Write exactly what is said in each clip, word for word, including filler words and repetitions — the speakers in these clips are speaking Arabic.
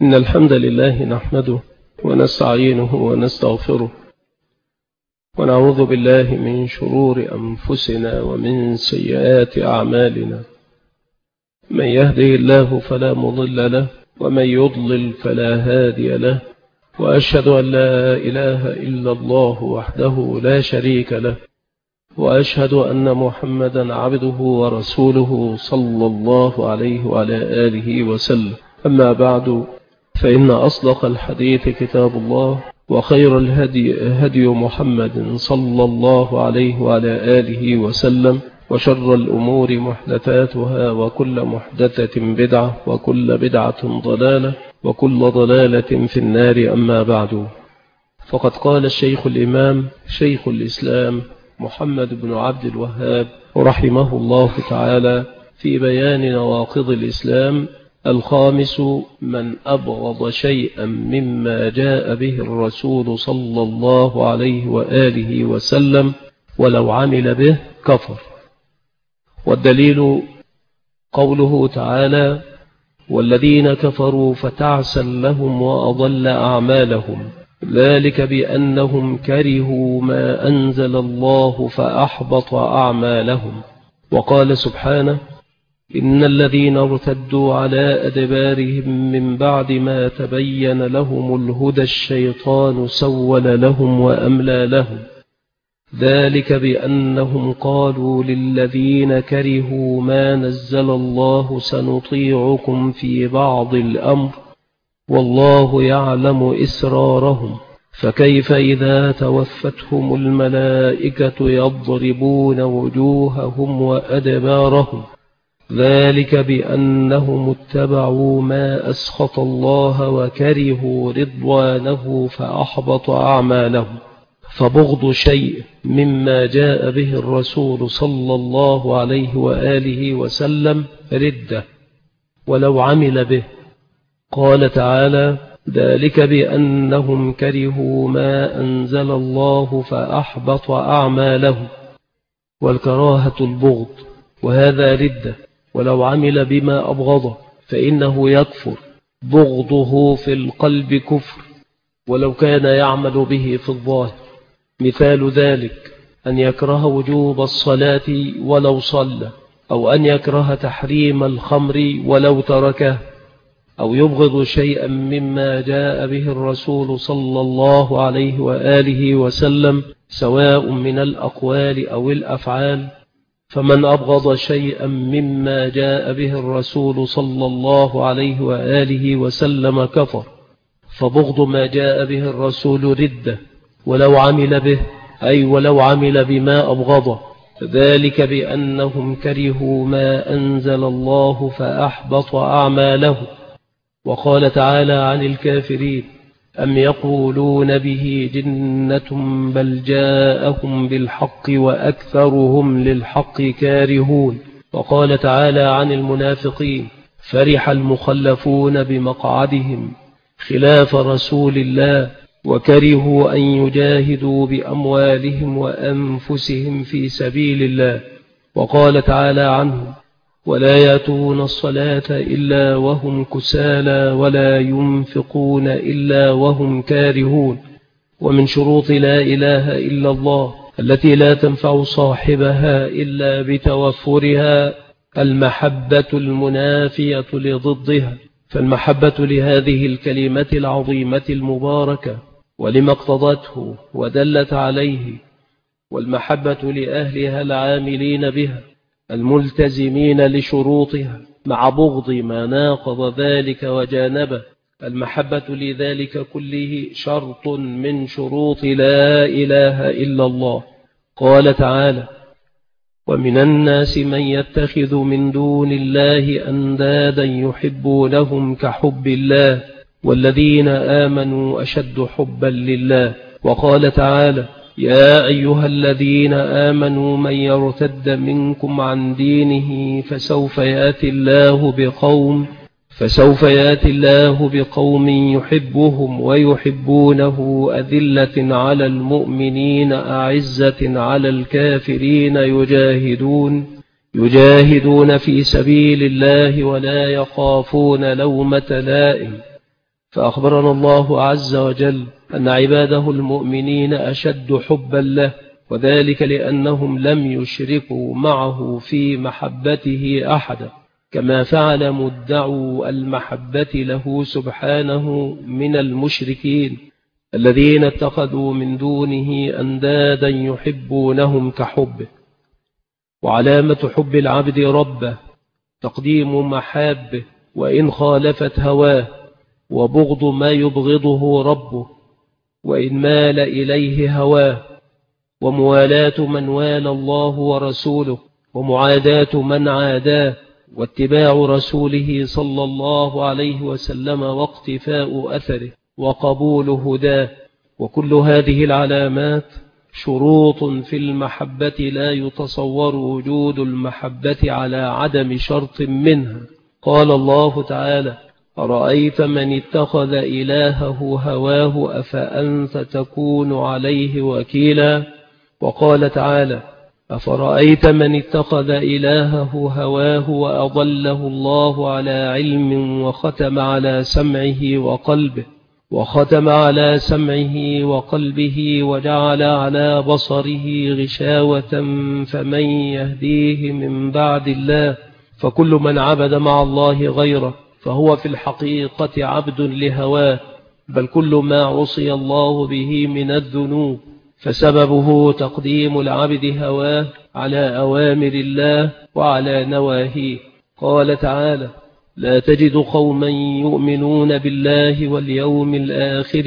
إن الحمد لله نحمده ونستعينه ونستغفره ونعوذ بالله من شرور أنفسنا ومن سيئات أعمالنا. من يهده الله فلا مضل له ومن يضلل فلا هادي له، وأشهد أن لا إله إلا الله وحده لا شريك له، وأشهد أن محمدا عبده ورسوله صلى الله عليه وعلى آله وسلم. أما بعد، فإن أصدق الحديث كتاب الله، وخير الهدي هدي محمد صلى الله عليه وعلى آله وسلم، وشر الأمور محدثاتها، وكل محدثة بدعة، وكل بدعة ضلالة، وكل ضلالة في النار. أما بعد، فقد قال الشيخ الإمام شيخ الإسلام محمد بن عبد الوهاب رحمه الله تعالى في بيان نواقض الإسلام: الخامس: من أبغض شيئا مما جاء به الرسول صلى الله عليه وآله وسلم ولو عمل به كفر. والدليل قوله تعالى: والذين كفروا فتعسا لهم وأضل أعمالهم، ذلك بأنهم كرهوا ما أنزل الله فأحبط أعمالهم. وقال سبحانه: إن الذين ارتدوا على أدبارهم من بعد ما تبين لهم الهدى الشيطان سول لهم وأملى لهم، ذلك بأنهم قالوا للذين كرهوا ما نزل الله سنطيعكم في بعض الأمر والله يعلم إسرارهم، فكيف إذا توفتهم الملائكة يضربون وجوههم وأدبارهم، ذلك بأنهم اتبعوا ما أسخط الله وكرهوا رضوانه فأحبط أعمالهم. فبغض شيء مما جاء به الرسول صلى الله عليه وآله وسلم ردة ولو عمل به. قال تعالى: ذلك بأنهم كرهوا ما أنزل الله فأحبط أعمالهم. والكراهة البغض، وهذا ردة ولو عمل بما أبغضه فإنه يكفر. بغضه في القلب كفر ولو كان يعمل به في الظاهر. مثال ذلك أن يكره وجوب الصلاة ولو صلى، أو أن يكره تحريم الخمر ولو تركه، أو يبغض شيئا مما جاء به الرسول صلى الله عليه وآله وسلم سواء من الأقوال أو الأفعال. فمن أبغض شيئا مما جاء به الرسول صلى الله عليه وآله وسلم كفر. فبغض ما جاء به الرسول ردة ولو عمل به، أي ولو عمل بما أبغضه، ذلك بأنهم كرهوا ما أنزل الله فأحبط أعمالهم. وقال تعالى عن الكافرين: أم يقولون به جنة بل جاءهم بالحق وأكثرهم للحق كارهون. وقال تعالى عن المنافقين: فرح المخلفون بمقعدهم خلاف رسول الله وكرهوا أن يجاهدوا بأموالهم وأنفسهم في سبيل الله. وقال تعالى عنهم: ولا يأتون الصلاة إلا وهم كسالى ولا ينفقون إلا وهم كارهون. ومن شروط لا إله إلا الله التي لا تنفع صاحبها إلا بتوفرها المحبة المنافية لضدها. فالمحبة لهذه الكلمة العظيمة المباركة ولما اقتضته ودلت عليه، والمحبة لأهلها العاملين بها الملتزمين لشروطها، مع بغض ما ناقض ذلك وجانبه. المحبة لذلك كله شرط من شروط لا إله إلا الله. قال تعالى: ومن الناس من يتخذ من دون الله أندادا يحبونهم كحب الله والذين آمنوا أشد حبا لله. وقال تعالى: يا أيها الذين آمنوا من يرتد منكم عن دينه فسوف يأتي الله بقوم فسوف يأتي الله بقوم يحبهم ويحبونه أذلة على المؤمنين أعزة على الكافرين يجاهدون يجاهدون في سبيل الله ولا يخافون لومة لائم فأخبرنا الله عز وجل أن عباده المؤمنين أشد حبا له، وذلك لأنهم لم يشركوا معه في محبته أحدا، كما فعل مدعو المحبة له سبحانه من المشركين الذين اتخذوا من دونه أندادا يحبونهم كحبه. وعلامة حب العبد ربه تقديم محابه وإن خالفت هواه، وبغض ما يبغضه ربه وإن مال إليه هواه، وموالاة من والى الله ورسوله، ومعاداة من عاداه، واتباع رسوله صلى الله عليه وسلم واقتفاء أثره وقبول هداه. وكل هذه العلامات شروط في المحبة لا يتصور وجود المحبة على عدم شرط منها. قال الله تعالى: أرأيت من اتخذ إلهه هواه أفأنت تكون عليه وكيلا. وقال تعالى: أفرأيت من اتخذ إلهه هواه وأضله الله على علم وختم على سمعه وقلبه وختم على سمعه وقلبه وجعل على بصره غشاوة فمن يهديه من بعد الله. فكل من عبد مع الله غيره فهو في الحقيقة عبد لهواه، بل كل ما عصي الله به من الذنوب فسببه تقديم العبد هواه على أوامر الله وعلى نواهيه. قال تعالى: لا تجد قوما يؤمنون بالله واليوم الآخر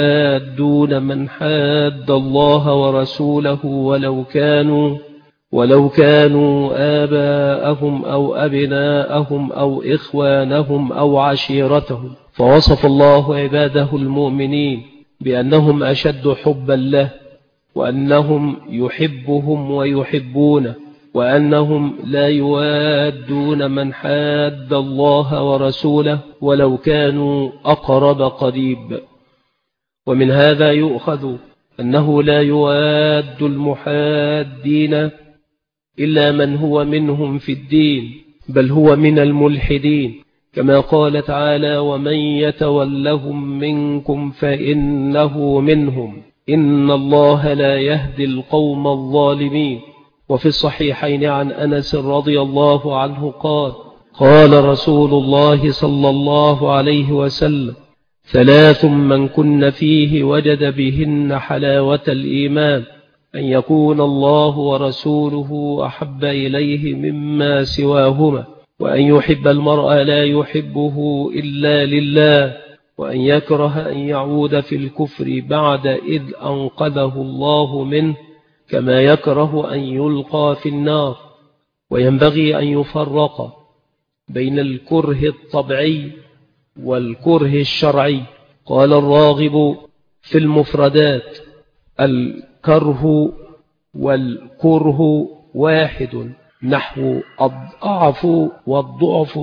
يوادون من حاد الله ورسوله ولو كانوا ولو كانوا آباءهم أو أبناءهم أو إخوانهم أو عشيرتهم. فوصف الله عباده المؤمنين بأنهم أشد حبا له، وأنهم يحبهم ويحبونه، وأنهم لا يوادون من حاد الله ورسوله ولو كانوا أقرب قريب. ومن هذا يؤخذ أنه لا يواد المحادين إلا من هو منهم في الدين، بل هو من الملحدين، كما قال تعالى: ومن يتولهم منكم فإنه منهم إن الله لا يهدي القوم الظالمين. وفي الصحيحين عن أنس رضي الله عنه قال: قال رسول الله صلى الله عليه وسلم: ثلاث من كن فيه وجد بهن حلاوة الإيمان: أن يكون الله ورسوله أحب إليه مما سواهما، وأن يحب المرء لا يحبه إلا لله، وأن يكره أن يعود في الكفر بعد إذ أنقذه الله منه، كما يكره أن يلقى في النار. وينبغي أن يفرق بين الكره الطبعي والكره الشرعي. قال الراغب في المفردات: الكره والكره واحد، نحو الضعف والضعف.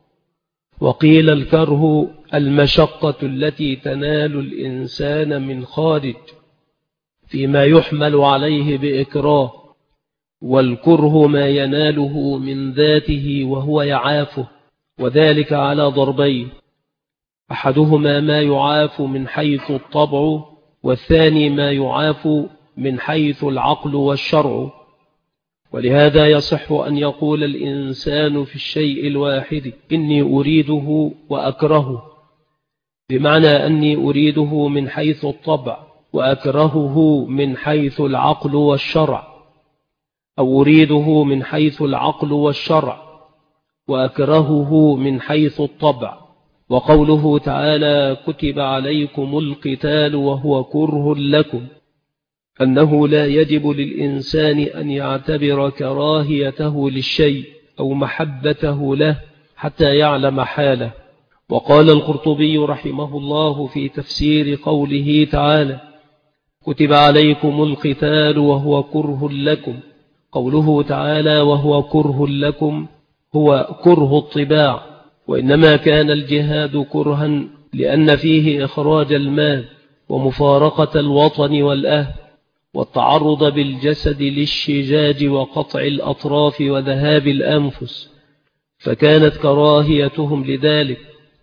وقيل الكره المشقة التي تنال الإنسان من خارج فيما يحمل عليه بإكراه، والكره ما يناله من ذاته وهو يعافه، وذلك على ضربين: أحدهما ما يعاف من حيث الطبع، والثاني ما يعاف من حيث العقل والشرع. ولهذا يصح أن يقول الإنسان في الشيء الواحد: إني أريده وأكرهه، بمعنى أني أريده من حيث الطبع وأكرهه من حيث العقل والشرع، أو أريده من حيث العقل والشرع وأكرهه من حيث الطبع. وقوله تعالى: كتب عليكم القتال وهو كره لكم، أنه لا يجب للإنسان أن يعتبر كراهيته للشيء أو محبته له حتى يعلم حاله. وقال القرطبي رحمه الله في تفسير قوله تعالى: كتب عليكم القتال وهو كره لكم، قوله تعالى وهو كره لكم هو كره الطباع، وإنما كان الجهاد كرها لأن فيه إخراج المال ومفارقة الوطن والأهل والتعرض بالجسد للشجاج وقطع الأطراف وذهاب الأنفس، فكانت كراهيتهم لذلك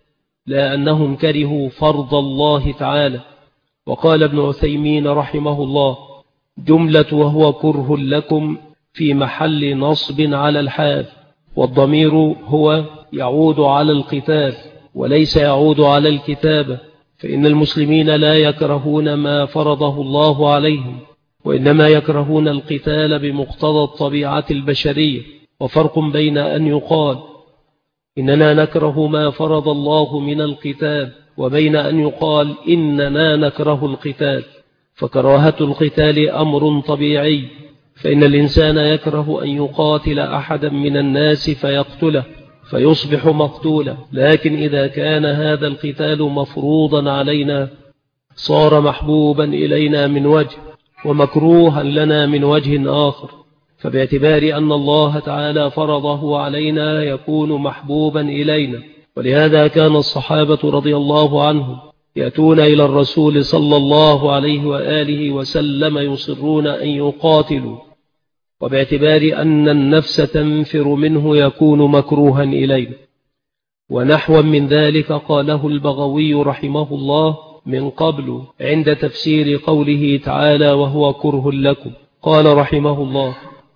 لا أنهم كرهوا فرض الله تعالى. وقال ابن عثيمين رحمه الله: جملة وهو كره لكم في محل نصب على الحال، والضمير هو يعود على القتال وليس يعود على الكتابة، فإن المسلمين لا يكرهون ما فرضه الله عليهم، وإنما يكرهون القتال بمقتضى الطبيعة البشرية. وفرق بين أن يقال إننا نكره ما فرض الله من القتال وبين أن يقال إننا نكره القتال. فكراهة القتال أمر طبيعي، فإن الإنسان يكره أن يقاتل أحدا من الناس فيقتله فيصبح مقتولا، لكن إذا كان هذا القتال مفروضا علينا صار محبوبا إلينا من وجه ومكروها لنا من وجه آخر، فباعتبار أن الله تعالى فرضه علينا يكون محبوبا إلينا. ولهذا كان الصحابة رضي الله عنهم يأتون إلى الرسول صلى الله عليه وآله وسلم يصرون أن يقاتلوا، وباعتبار أن النفس تنفر منه يكون مكروها إلينا. ونحو من ذلك قاله البغوي رحمه الله من قبل عند تفسير قوله تعالى: وهو كره لكم. قال رحمه الله: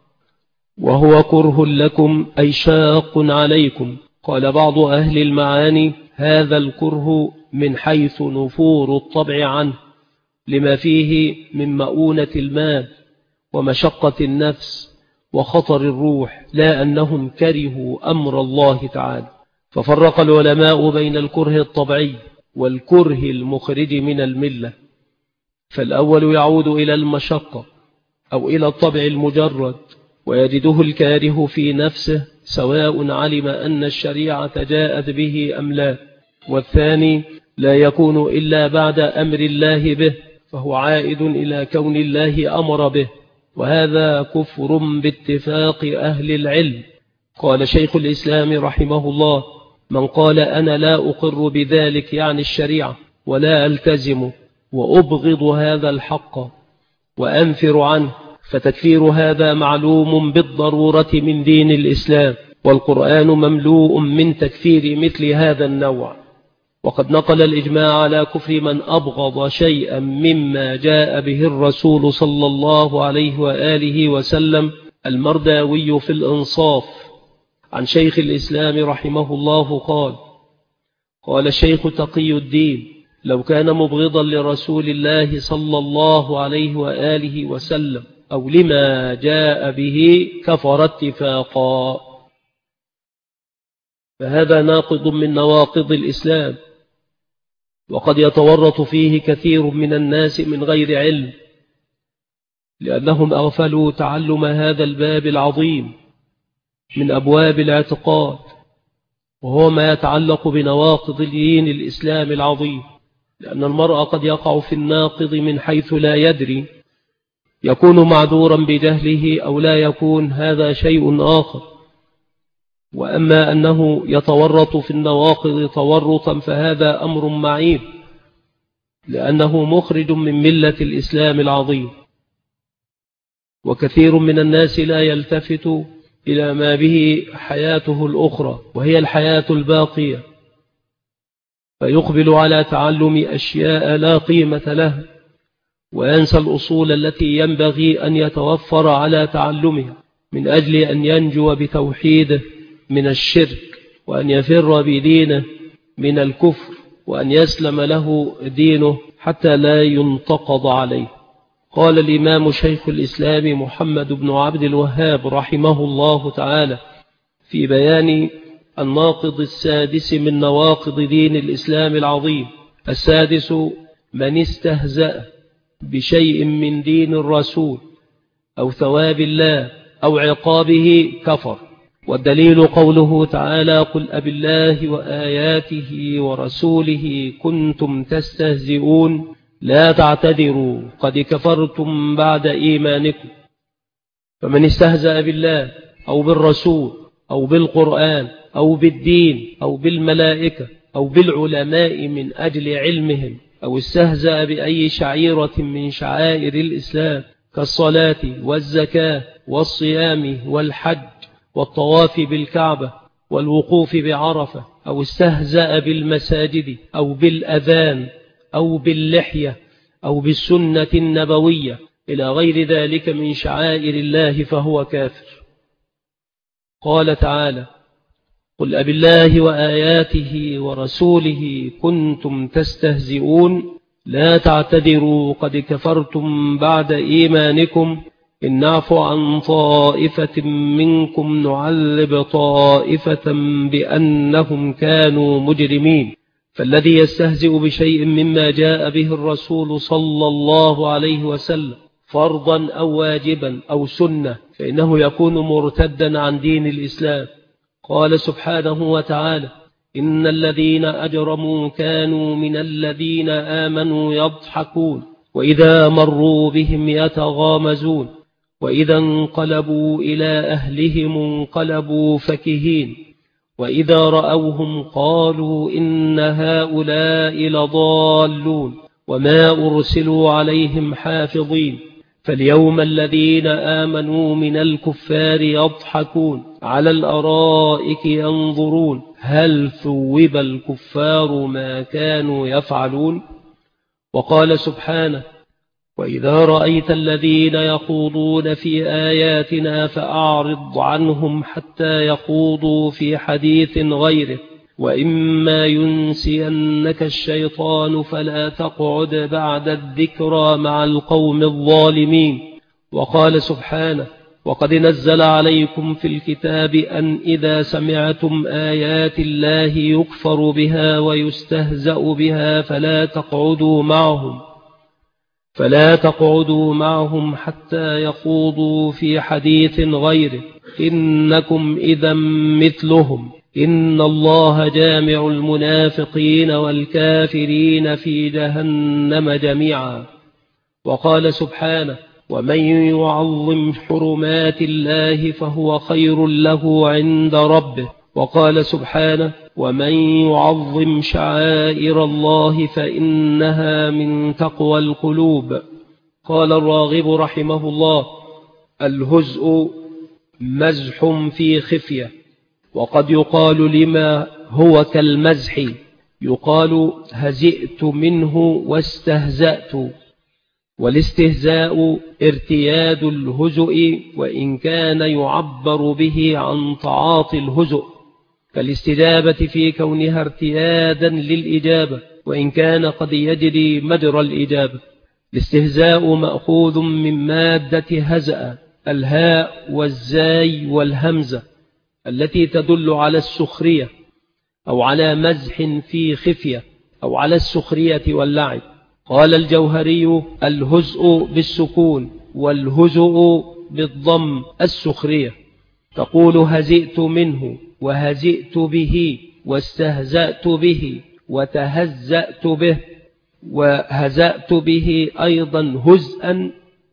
وهو كره لكم أي شاق عليكم. قال بعض أهل المعاني: هذا الكره من حيث نفور الطبع عنه لما فيه من مؤونة المال ومشقة النفس وخطر الروح، لا أنهم كرهوا أمر الله تعالى. ففرق العلماء بين الكره الطبعي والكره المخرج من الملة، فالأول يعود إلى المشقة أو إلى الطبع المجرد، ويجده الكاره في نفسه سواء علم أن الشريعة جاءت به أم لا، والثاني لا يكون إلا بعد أمر الله به، فهو عائد إلى كون الله أمر به، وهذا كفر باتفاق أهل العلم. قال شيخ الإسلام رحمه الله: من قال أنا لا أقر بذلك يعني الشريعة ولا ألتزم وأبغض هذا الحق وأنفر عنه، فتكفير هذا معلوم بالضرورة من دين الإسلام، والقرآن مملوء من تكفير مثل هذا النوع. وقد نقل الإجماع على كفر من أبغض شيئا مما جاء به الرسول صلى الله عليه وآله وسلم المرداوي في الإنصاف عن شيخ الإسلام رحمه الله قال: قال الشيخ تقي الدين: لو كان مبغضا لرسول الله صلى الله عليه وآله وسلم أو لما جاء به كفر اتفاقا. فهذا ناقض من نواقض الإسلام، وقد يتورط فيه كثير من الناس من غير علم، لأنهم أغفلوا تعلم هذا الباب العظيم من أبواب الاعتقاد، وهو ما يتعلق بنواقض دين الإسلام العظيم، لأن المرء قد يقع في الناقض من حيث لا يدري، يكون معذورا بجهله أو لا يكون، هذا شيء آخر. وأما أنه يتورط في النواقض تورطا فهذا أمر معيب، لأنه مخرج من ملة الإسلام العظيم. وكثير من الناس لا يلتفت إلى ما به حياته الأخرى وهي الحياة الباقية، فيقبل على تعلم أشياء لا قيمة له، وينسى الأصول التي ينبغي أن يتوفر على تعلمها من أجل أن ينجو بتوحيده من الشرك، وأن يفر بدينه من الكفر، وأن يسلم له دينه حتى لا ينتقض عليه. قال الإمام شيخ الإسلام محمد بن عبد الوهاب رحمه الله تعالى في بيان الناقض السادس من نواقض دين الإسلام العظيم: السادس من استهزأ بشيء من دين الرسول أو ثواب الله أو عقابه كفر. والدليل قوله تعالى: قل أبالله وآياته ورسوله كنتم تستهزئون لا تعتذروا قد كفرتم بعد إيمانكم. فمن استهزأ بالله أو بالرسول أو بالقرآن أو بالدين أو بالملائكة أو بالعلماء من أجل علمهم، أو استهزأ بأي شعيرة من شعائر الإسلام كالصلاة والزكاة والصيام والحج والطواف بالكعبة والوقوف بعرفة أو استهزأ بالمساجد أو بالأذان أو باللحية أو بالسنة النبوية إلى غير ذلك من شعائر الله فهو كافر. قال تعالى: قل أبالله وآياته ورسوله كنتم تستهزئون لا تعتذروا قد كفرتم بعد إيمانكم إن نعفو عن طائفة منكم نعذب طائفة بأنهم كانوا مجرمين. فالذي يستهزئ بشيء مما جاء به الرسول صلى الله عليه وسلم فرضا أو واجبا أو سنة فإنه يكون مرتدا عن دين الإسلام. قال سبحانه وتعالى: إن الذين أجرموا كانوا من الذين آمنوا يضحكون وإذا مروا بهم يتغامزون وإذا انقلبوا إلى أهلهم انقلبوا فكهين وإذا رأوهم قالوا إن هؤلاء لضالون وما أرسلوا عليهم حافظين. فاليوم الذين آمنوا من الكفار يضحكون على الأرائك ينظرون هل ثوب الكفار ما كانوا يفعلون. وقال سبحانه: وإذا رأيت الذين يخوضون في آياتنا فأعرض عنهم حتى يخوضوا في حديث غيره وإما ينسينك الشيطان فلا تقعد بعد الذكرى مع القوم الظالمين. وقال سبحانه: وقد نزل عليكم في الكتاب أن إذا سمعتم آيات الله يكفر بها ويستهزأ بها فلا تقعدوا معهم فلا تقعدوا معهم حتى يخوضوا في حديث غيره إنكم إذا مثلهم إن الله جامع المنافقين والكافرين في جهنم جميعا. وقال سبحانه: ومن يعظم حرمات الله فهو خير له عند ربه. وقال سبحانه: ومن يعظم شعائر الله فإنها من تقوى القلوب. قال الراغب رحمه الله: الهزء مزح في خفية. وقد يقال لما هو كالمزح يقال هزئت منه واستهزأت. والاستهزاء ارتياد الهزء وإن كان يعبر به عن تعاطي الهزء فالاستجابة في كونها ارتيادا للإجابة وإن كان قد يجري مجرى الإجابة. الاستهزاء مأخوذ من مادة هزأ الهاء والزاي والهمزة التي تدل على السخرية أو على مزح في خفية أو على السخرية واللعب. قال الجوهري: الهزء بالسكون والهزء بالضم السخرية. تقول هزئت منه وهزئت به واستهزأت به وتهزأت به وهزأت به أيضا هزءا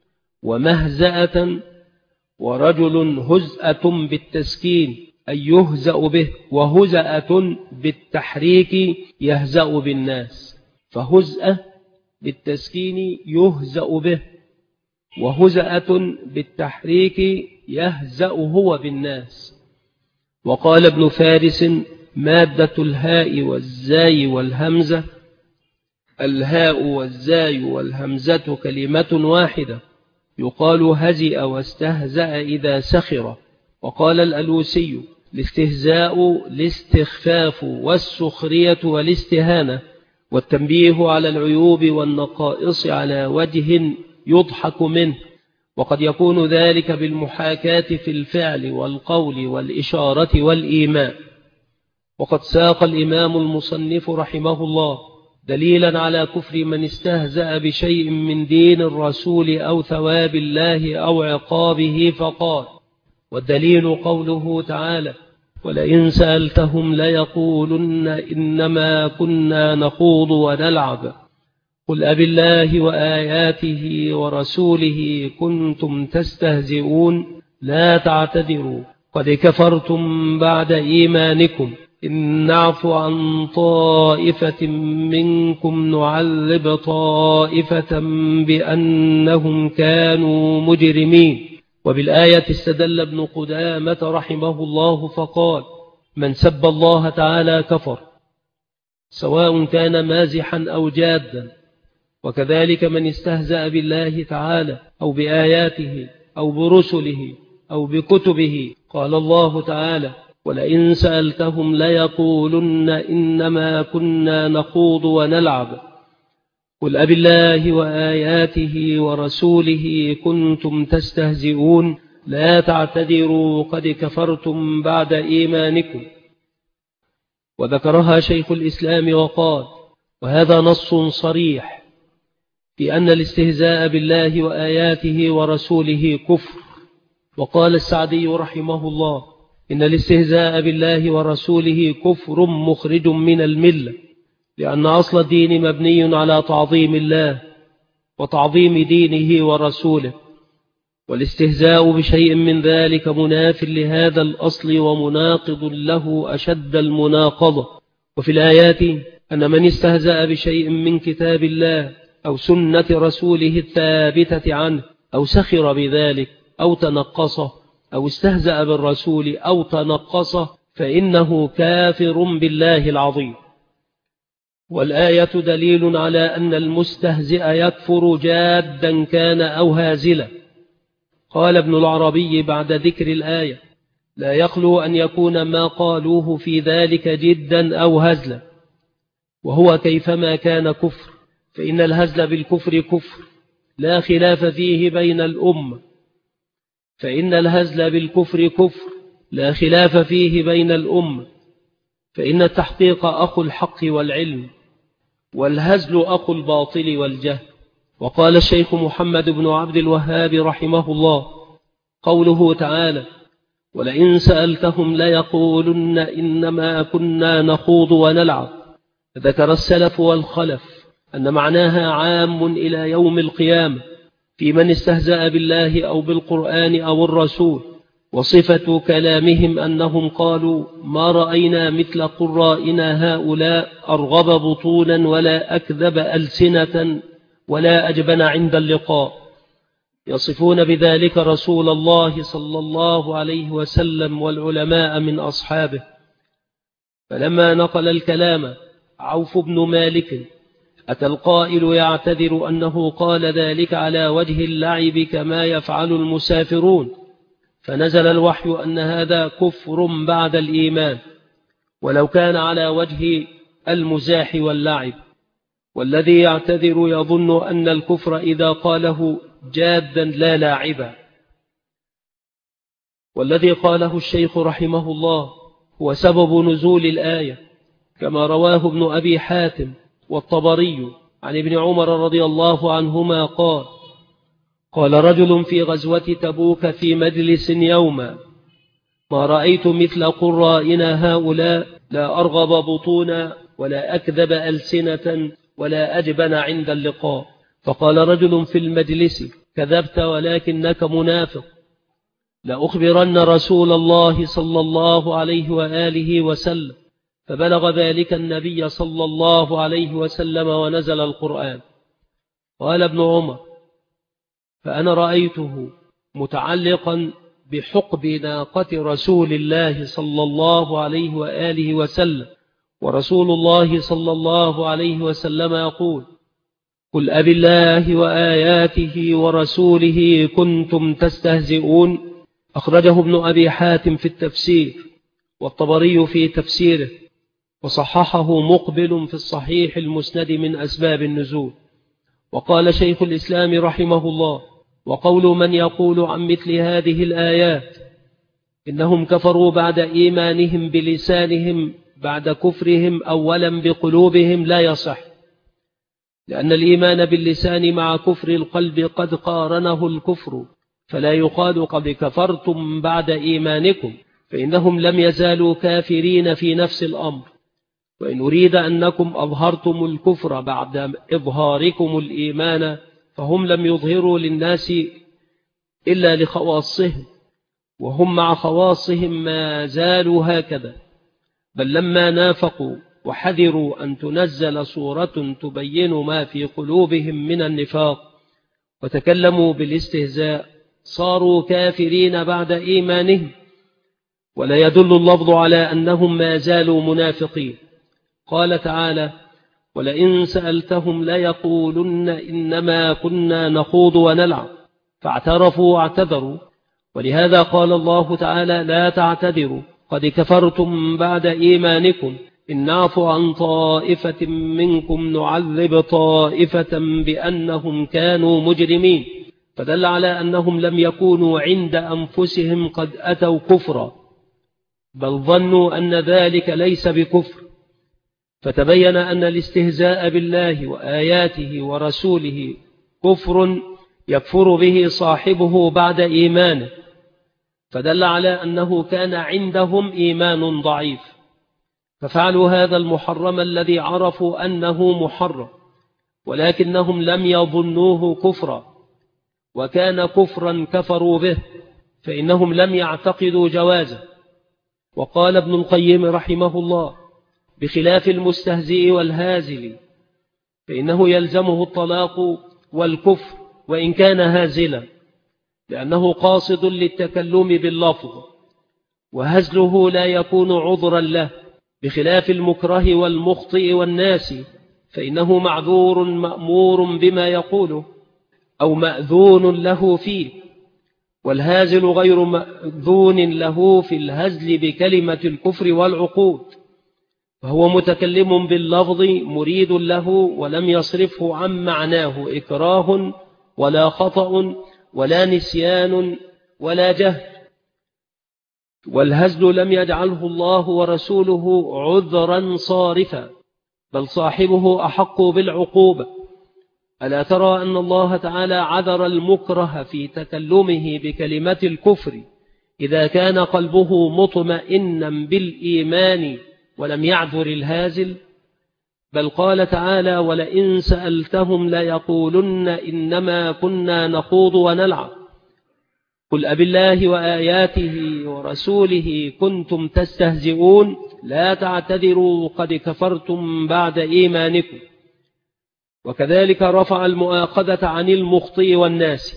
ومهزأة. ورجل هزأة بالتسكين أي يهزأ به وهزأة بالتحريك يهزأ بالناس. فهزأة بالتسكين يهزأ به وهزأة بالتحريك يهزأ هو بالناس. وقال ابن فارس: مادة الهاء والزاي والهمزة الهاء والزاي والهمزة كلمة واحدة يقال هزئ واستهزأ إذا سخر. وقال الألوسي: الاستهزاء الاستخفاف والسخرية والاستهانة والتنبيه على العيوب والنقائص على وجه يضحك منه. وقد يكون ذلك بالمحاكاة في الفعل والقول والإشارة والإيماء. وقد ساق الإمام المصنف رحمه الله دليلا على كفر من استهزأ بشيء من دين الرسول أو ثواب الله أو عقابه فقال: والدليل قوله تعالى: ولئن سألتهم ليقولن إنما كنا نخوض ونلعب قل أبالله وآياته ورسوله كنتم تستهزئون لا تعتذروا قد كفرتم بعد إيمانكم إن نعفو عن طائفة منكم نعذب طائفة بأنهم كانوا مجرمين. وبالآية استدل ابن قدامة رحمه الله فقال: من سب الله تعالى كفر، سواء كان مازحا أو جادا. وكذلك من استهزأ بالله تعالى أو بآياته أو برسله أو بكتبه. قال الله تعالى: ولئن سألتهم ليقولن إنما كنا نخوض ونلعب قل أبالله وآياته ورسوله كنتم تستهزئون لا تعتذروا قد كفرتم بعد إيمانكم. وذكرها شيخ الإسلام وقال: وهذا نص صريح في أن الاستهزاء بالله وآياته ورسوله كفر. وقال السعدي رحمه الله: إن الاستهزاء بالله ورسوله كفر مخرج من الملة، لأن أصل الدين مبني على تعظيم الله وتعظيم دينه ورسوله، والاستهزاء بشيء من ذلك مناف لهذا الأصل ومناقض له أشد المناقضة. وفي الآيات أن من استهزأ بشيء من كتاب الله أو سنة رسوله الثابتة عنه أو سخر بذلك أو تنقصه أو استهزأ بالرسول أو تنقصه فإنه كافر بالله العظيم. والآية دليل على أن المستهزئ يكفر جادا كان أو هازلا. قال ابن العربي بعد ذكر الآية: لا يخلو أن يكون ما قالوه في ذلك جدا أو هزلا، وهو كيفما كان كفر، فإن الهزل بالكفر كفر لا خلاف فيه بين الأمة فإن الهزل بالكفر كفر لا خلاف فيه بين الأمة فإن التحقيق أخو الحق والعلم، والهزل أخو الباطل والجهل. وقال الشيخ محمد بن عبد الوهاب رحمه الله: قوله تعالى: ولئن سألتهم ليقولن إنما كنا نخوض ونلعب، ذكر السلف والخلف أن معناها عام إلى يوم القيامة في من استهزأ بالله أو بالقرآن أو الرسول. وصفة كلامهم أنهم قالوا: ما رأينا مثل قرائنا هؤلاء أرغب بطونا ولا أكذب ألسنة ولا أجبن عند اللقاء، يصفون بذلك رسول الله صلى الله عليه وسلم والعلماء من أصحابه. فلما نقل الكلام عوف بن مالك أتى القائل يعتذر أنه قال ذلك على وجه اللعب كما يفعل المسافرون، فنزل الوحي أن هذا كفر بعد الإيمان ولو كان على وجه المزاح واللعب. والذي يعتذر يظن أن الكفر إذا قاله جادا لا لاعبا. والذي قاله الشيخ رحمه الله هو سبب نزول الآية، كما رواه ابن أبي حاتم والطبري عن ابن عمر رضي الله عنهما قال: قال رجل في غزوة تبوك في مجلس يوما: ما رأيت مثل قرائنا هؤلاء لا أرغب بطونا ولا أكذب ألسنة ولا أجبن عند اللقاء. فقال رجل في المجلس: كذبت ولكنك منافق، لأخبرن رسول الله صلى الله عليه وآله وسلم. فبلغ ذلك النبي صلى الله عليه وسلم ونزل القرآن. قال ابن عمر: فأنا رأيته متعلقا بحقب ناقة رسول الله صلى الله عليه وآله وسلم، ورسول الله صلى الله عليه وسلم يقول: قل أبي الله وآياته ورسوله كنتم تستهزئون. أخرجه ابن أبي حاتم في التفسير والطبري في تفسيره، وصححه مقبل في الصحيح المسند من أسباب النزول. وقال شيخ الإسلام رحمه الله: وقول من يقول عن مثل هذه الآيات إنهم كفروا بعد إيمانهم بلسانهم بعد كفرهم أولا بقلوبهم لا يصح، لأن الإيمان باللسان مع كفر القلب قد قارنه الكفر، فلا يقال قد كفرتم بعد إيمانكم، فإنهم لم يزالوا كافرين في نفس الأمر. وإن أريد أنكم أظهرتم الكفر بعد إظهاركم الإيمان، فهم لم يظهروا للناس إلا لخواصهم، وهم مع خواصهم ما زالوا هكذا، بل لما نافقوا وحذروا أن تنزل صورة تبين ما في قلوبهم من النفاق وتكلموا بالاستهزاء صاروا كافرين بعد إيمانهم. ولا يدل اللفظ على أنهم ما زالوا منافقين. قال تعالى: ولئن سألتهم ليقولن إنما كنا نخوض ونلعب، فاعترفوا واعتذروا. ولهذا قال الله تعالى: لا تعتذروا قد كفرتم بعد إيمانكم إن نعفو عن طائفة منكم نعذب طائفة بأنهم كانوا مجرمين. فدل على أنهم لم يكونوا عند أنفسهم قد أتوا كفرا، بل ظنوا أن ذلك ليس بكفر. فتبين أن الاستهزاء بالله وآياته ورسوله كفر يكفر به صاحبه بعد إيمانه، فدل على أنه كان عندهم إيمان ضعيف، ففعلوا هذا المحرم الذي عرفوا أنه محرم، ولكنهم لم يظنوه كفرا، وكان كفرا كفروا به، فإنهم لم يعتقدوا جوازه. وقال ابن القيم رحمه الله: بخلاف المستهزئ والهازل فإنه يلزمه الطلاق والكفر وإن كان هازلا، لأنه قاصد للتكلم باللفظ، وهزله لا يكون عذرا له، بخلاف المكره والمخطئ والناس فإنه معذور مأمور بما يقوله أو مأذون له فيه، والهازل غير مأذون له في الهزل بكلمة الكفر والعقود، فهو متكلم باللفظ مريد له ولم يصرفه عن معناه إكراه ولا خطأ ولا نسيان ولا جهل. والهزل لم يجعله الله ورسوله عذرا صارفا، بل صاحبه أحق بالعقوبة. ألا ترى أن الله تعالى عذر المكره في تكلمه بكلمة الكفر إذا كان قلبه مطمئنا بالإيمان ولم يعذر الهازل؟ بل قال تعالى: ولئن سألتهم ليقولن إنما كنا نخوض ونلعب قل أبالله وآياته ورسوله كنتم تستهزئون لا تعتذروا قد كفرتم بعد إيمانكم. وكذلك رفع المؤاخذة عن المخطئ والناس.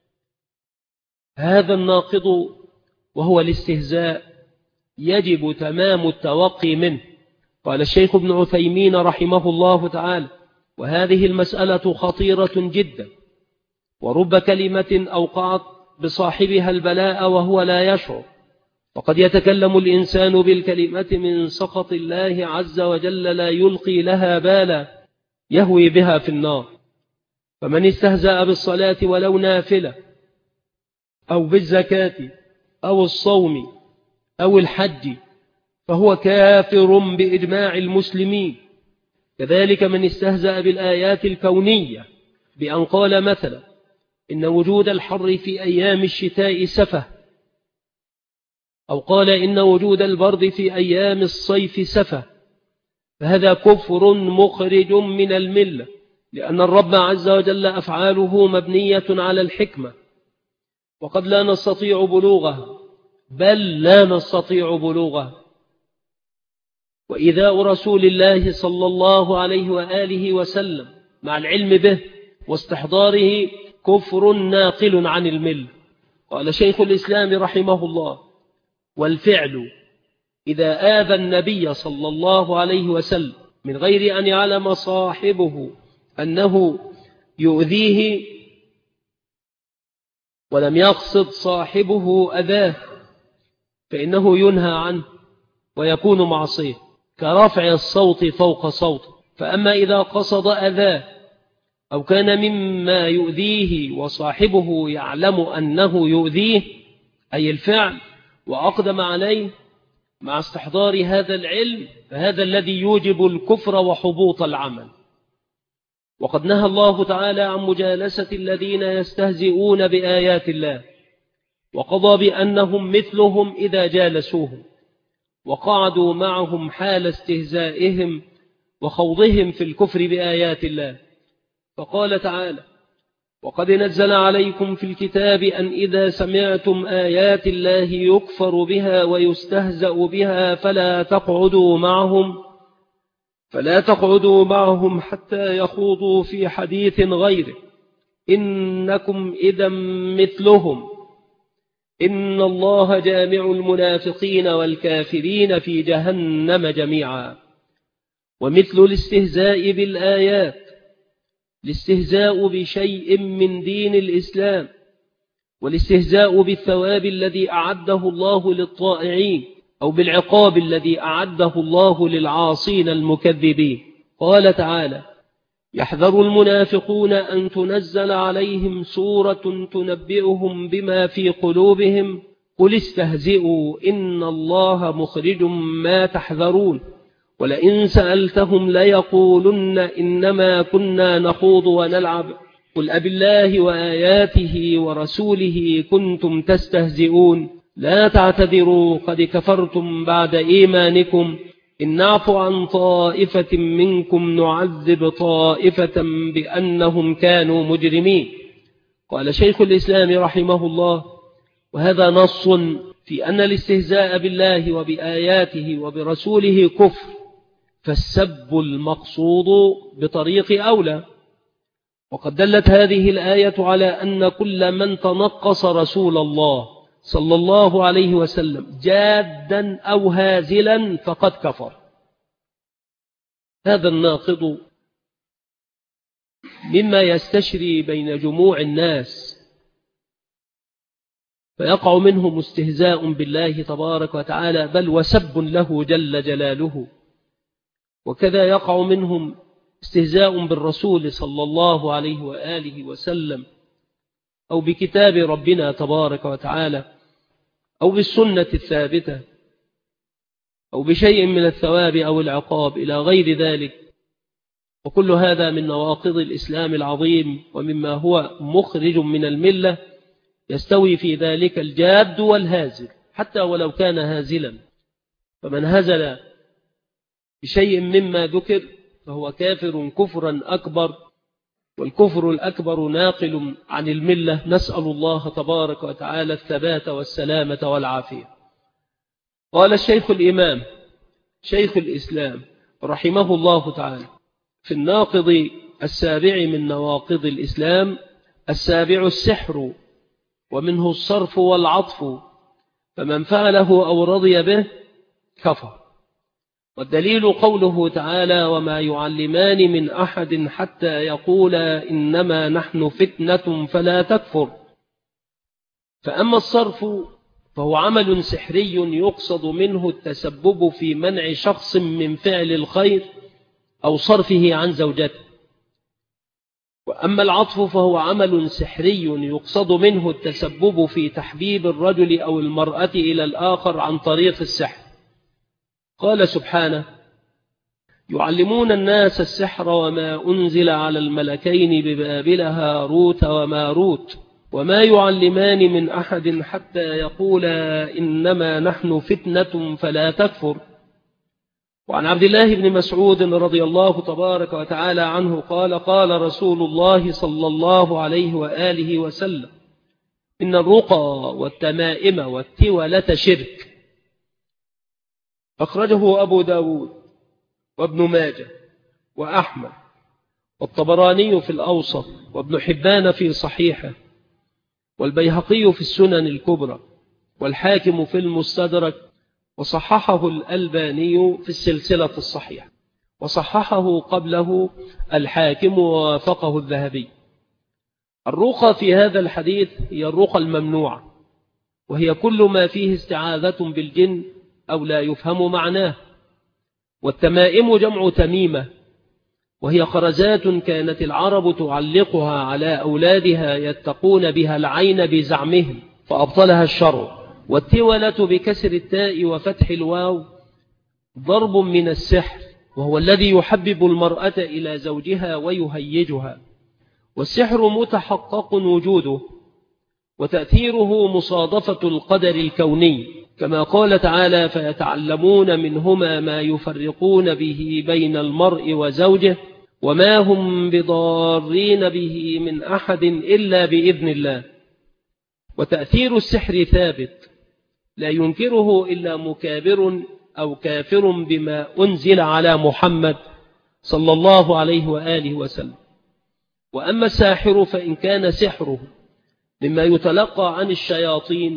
هذا الناقض وهو الاستهزاء يجب تمام التوقي منه. قال الشيخ ابن عثيمين رحمه الله تعالى: وهذه المسألة خطيرة جدا، ورب كلمة أوقعت بصاحبها البلاء وهو لا يشعر، وقد يتكلم الإنسان بالكلمة من سخط الله عز وجل لا يلقي لها بالا يهوي بها في النار. فمن استهزأ بالصلاة ولو نافلة أو بالزكاة أو الصوم أو الحج فهو كافر بإجماع المسلمين. كذلك من استهزأ بالآيات الكونية بأن قال مثلا إن وجود الحر في أيام الشتاء سفه، أو قال إن وجود البرد في أيام الصيف سفه، فهذا كفر مخرج من الملة، لأن الرب عز وجل أفعاله مبنية على الحكمة، وقد لا نستطيع بلوغها، بل لا نستطيع بلوغها. وإيذاء رسول الله صلى الله عليه وآله وسلم مع العلم به واستحضاره كفر ناقل عن الملة. قال شيخ الإسلام رحمه الله: والفعل إذا آذى النبي صلى الله عليه وسلم من غير أن يعلم صاحبه أنه يؤذيه ولم يقصد صاحبه أذاه فإنه ينهى عنه ويكون معصيه، كرفع الصوت فوق صوته. فأما إذا قصد أذاه أو كان مما يؤذيه وصاحبه يعلم أنه يؤذيه، أي الفعل، وأقدم عليه مع استحضار هذا العلم، فهذا الذي يوجب الكفر وحبوط العمل. وقد نهى الله تعالى عن مجالسة الذين يستهزئون بآيات الله، وقضى بأنهم مثلهم إذا جالسوهم وقعدوا معهم حال استهزائهم وخوضهم في الكفر بآيات الله. فقال تعالى: وقد نزل عليكم في الكتاب أن إذا سمعتم آيات الله يكفر بها ويستهزأ بها فلا تقعدوا معهم فلا تقعدوا معهم حتى يخوضوا في حديث غيره إنكم إذا مثلهم. إن الله جامع المنافقين والكافرين في جهنم جميعا. ومثل الاستهزاء بالآيات الاستهزاء بشيء من دين الإسلام، والاستهزاء بالثواب الذي أعده الله للطائعين، أو بالعقاب الذي أعده الله للعاصين المكذبين. قال تعالى: يحذر المنافقون أن تنزل عليهم سورة تنبئهم بما في قلوبهم قل استهزئوا إن الله مخرج ما تحذرون ولئن سألتهم ليقولن إنما كنا نخوض ونلعب قل أبالله وآياته ورسوله كنتم تستهزئون لا تعتذروا قد كفرتم بعد إيمانكم إن نعفو عن طائفة منكم نعذب طائفة بأنهم كانوا مجرمين. قال شيخ الإسلام رحمه الله: وهذا نص في أن الاستهزاء بالله وبآياته وبرسوله كفر، فالسب المقصود بطريق أولى. وقد دلت هذه الآية على أن كل من تنقص رسول الله صلى الله عليه وسلم جادا أو هازلا فقد كفر. هذا الناقض مما يستشري بين جموع الناس، فيقع منهم استهزاء بالله تبارك وتعالى بل وسب له جل جلاله، وكذا يقع منهم استهزاء بالرسول صلى الله عليه وآله وسلم أو بكتاب ربنا تبارك وتعالى أو بالسنة الثابتة أو بشيء من الثواب أو العقاب إلى غير ذلك. وكل هذا من نواقض الإسلام العظيم ومما هو مخرج من الملة، يستوي في ذلك الجاد والهازل حتى ولو كان هازلا. فمن هزل بشيء مما ذكر فهو كافر كفرا أكبر، والكفر الأكبر ناقل عن الملة. نسأل الله تبارك وتعالى الثبات والسلامة والعافية. قال الشيخ الإمام شيخ الإسلام رحمه الله تعالى في الناقض السابع من نواقض الإسلام: السابع السحر، ومنه الصرف والعطف، فمن فعله أو رضي به كفر. والدليل قوله تعالى: وما يعلمان من أحد حتى يقولا إنما نحن فتنة فلا تكفر. فأما الصرف فهو عمل سحري يقصد منه التسبب في منع شخص من فعل الخير أو صرفه عن زوجته. وأما العطف فهو عمل سحري يقصد منه التسبب في تحبيب الرجل أو المرأة إلى الآخر عن طريق السحر. قال سبحانه: يعلمون الناس السحر وما أنزل على الملكين ببابل هاروت وماروت وما يعلمان من أحد حتى يقولا إنما نحن فتنة فلا تكفر. وعن عبد الله بن مسعود رضي الله تبارك وتعالى عنه قال: قال رسول الله صلى الله عليه وآله وسلم: إن الرقى والتمائم والتولة شرك. أخرجه أبو داود وابن ماجه وأحمد والطبراني في الأوسط وابن حبان في صحيحه والبيهقي في السنن الكبرى والحاكم في المستدرك، وصححه الألباني في السلسلة الصحيحة، وصححه قبله الحاكم ووافقه الذهبي. الرقى في هذا الحديث هي الرقى الممنوعة، وهي كل ما فيه استعاذة بالجن أو لا يفهم معناه. والتمائم جمع تميمة، وهي خرزات كانت العرب تعلقها على أولادها يتقون بها العين بزعمهم فأبطلها الشرع. والتولة بكسر التاء وفتح الواو ضرب من السحر، وهو الذي يحبب المرأة إلى زوجها ويهيجها. والسحر متحقق وجوده وتأثيره مصادفة القدر الكوني، كما قال تعالى: فيتعلمون منهما ما يفرقون به بين المرء وزوجه وما هم بضارين به من أحد إلا بإذن الله. وتأثير السحر ثابت لا ينكره إلا مكابر أو كافر بما أنزل على محمد صلى الله عليه وآله وسلم. وأما الساحر فإن كان سحره مما يتلقى عن الشياطين